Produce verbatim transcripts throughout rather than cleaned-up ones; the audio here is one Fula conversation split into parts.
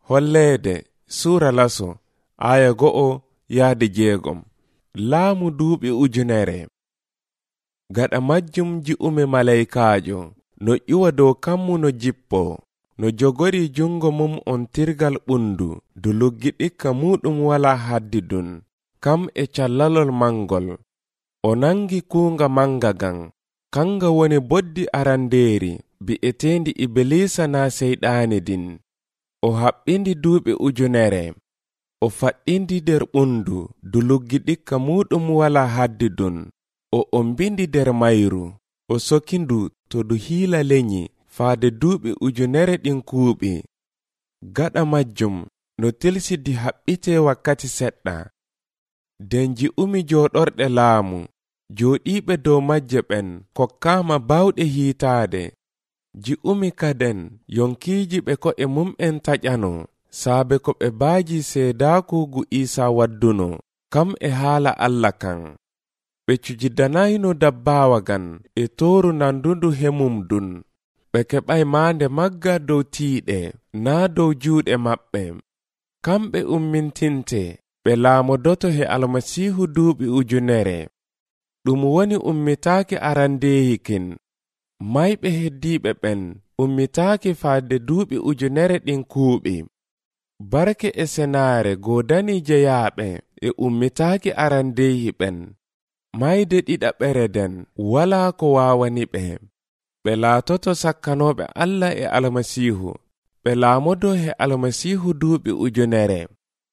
Holleede Sura laso aya go'o yaade jeegom. Laamu duuɓi ujunere. Gaɗa majjum ji'ume malaikaajo no ƴuwa dow kammu no jippo, no jogori jungo mum on tirgal ɓundu du luggi ɗikka muɗum wala haddidun, kam e callalol mangol. O nangi kuunga manga gan, kanga woni boddi arandeeri bi'etendi Ibilisa na seyɗaani din. O haɓɓindi duuɓi ujunere. O faɗɗindi der ɓundu du luggi ɗikka muɗum wala haddidun. O ombindi der mayru. O sokindu to du hiila lenyi faade duuɓi ujunere ɗin kuuɓi. Gaɗa majjum no tilsidi haɓɓite wakkati seɗɗa. Den ji'umi jooɗorɗe laamu, jooɗiiɓe dow majje ɓen kokkaama bawɗe hiitaade. Ji'umi kaden yonkiiji ɓe ko'e mum'en taƴano, saabe ko ɓe baaji seedaakuugu Iisa wadduno, kam e haala Allah kan. Ɓe cujidanayno dabbaawa gan e tooru nandundu hemum dun. Ɓe keɓay maande magga dow tiiɗe, naa dow juuɗe maɓɓe. Kamɓe ummintinte, ɓe laamodoto he Almasiihu duuɓi ujunere. Ɗum woni ummitaaki arandeeyikin. Mayɓe heddiiɓe ɓen ummitaaki faade duuɓi ujunere ɗin kuuɓi. Barke e senaare goodani jeyaaɓe e ummitaaki arandeeyi ɓen. Mayde ɗiɗaɓere den walaa ko waawani ɓe. Ɓe laatoto sakkanooɓe Allah e Almasiihu. Ɓe laamodo he Almasiihu duuɓi ujunere.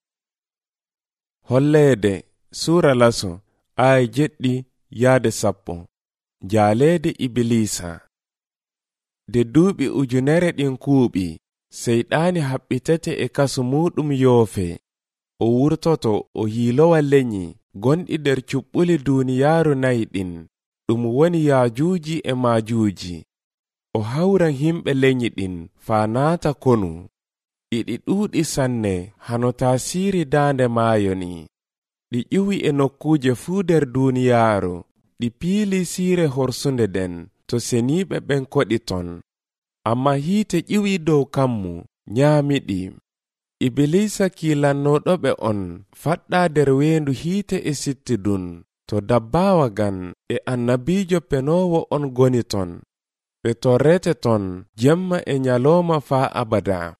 Holleede Sura laso aya jeɗɗi yaade sappo. Jaaleede Ibilisa. De duuɓi ujunere ɗin kuuɓi, seyɗaani haɓɓitete e kasu muɗum yoofe. O wurtoto o hiilowa lenyi gonɗi der cuɓɓuli duuniyaaru nayi ɗin, ɗum woni Yaajuuji e Maajuuji. O hawran himɓe lenyi ɗin faa naata konu. Ɗiɗi ɗuuɗi sanne hano taasiiri daande maayo ni. Ɗi ƴiwi e nokkuuje fuu der duuniyaaru. Ɗi piili siire horsunde den to seniiɓe ɓen koɗi ton. Amma hiite ƴiwi dow kammu nyaamiɗi. Ibilisa kiilannoɗoɓe on faɗɗa der weendu hiite e sittidun, to dabbaawa gan e annabiijo penoowo on goni ton. Ɓe torrete ton jemma e nyalooma faa abada.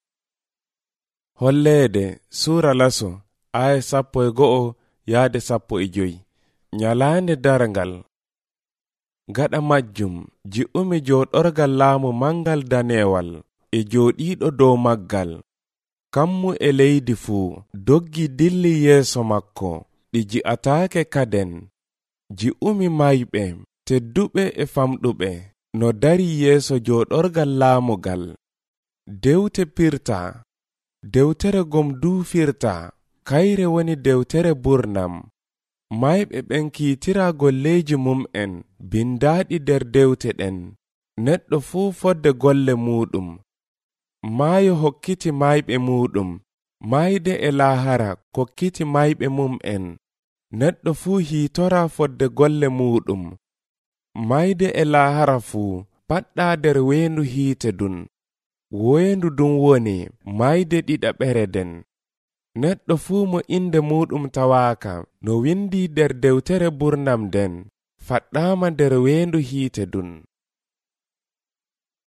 Holleede Sura laso aya sappo e go'o yaade sappo e joyi. Nyalaande darngal. Gaɗa majjum ji'umi jooɗorgal laamu mangal daneewal e jooɗiiɗo dow maggal. Kammu e leydi fuu doggi dilli yeeso makko, ɗi ji'ataake kaden. Ji'umi mayɓe, tedduɓe e famɗuɓe, no dari yeeso jooɗorgal laamugal. Dewte pirta. Dewtere gom duufirta, kayre woni dewtere burnam. Mayɓe ɓen kiitira golleeji mum'en bindaaɗi der dewte ɗen. Neɗɗo fuu fodde golle muɗum. Maayo hokkiti mayɓe muɗum. Mayde e laahara kokkiti mayɓe mum'en. Neɗɗo fuu hiitora fodde golle muɗum. Mayde e laahara fuu paɗɗa der weendu hiite dun. Weendu dun woni mayde ɗiɗaɓere den. Neɗɗo fuu mo inde muɗum tawaaka no windi der dewtere burnam den, faɗɗaama der weendu hiite dun.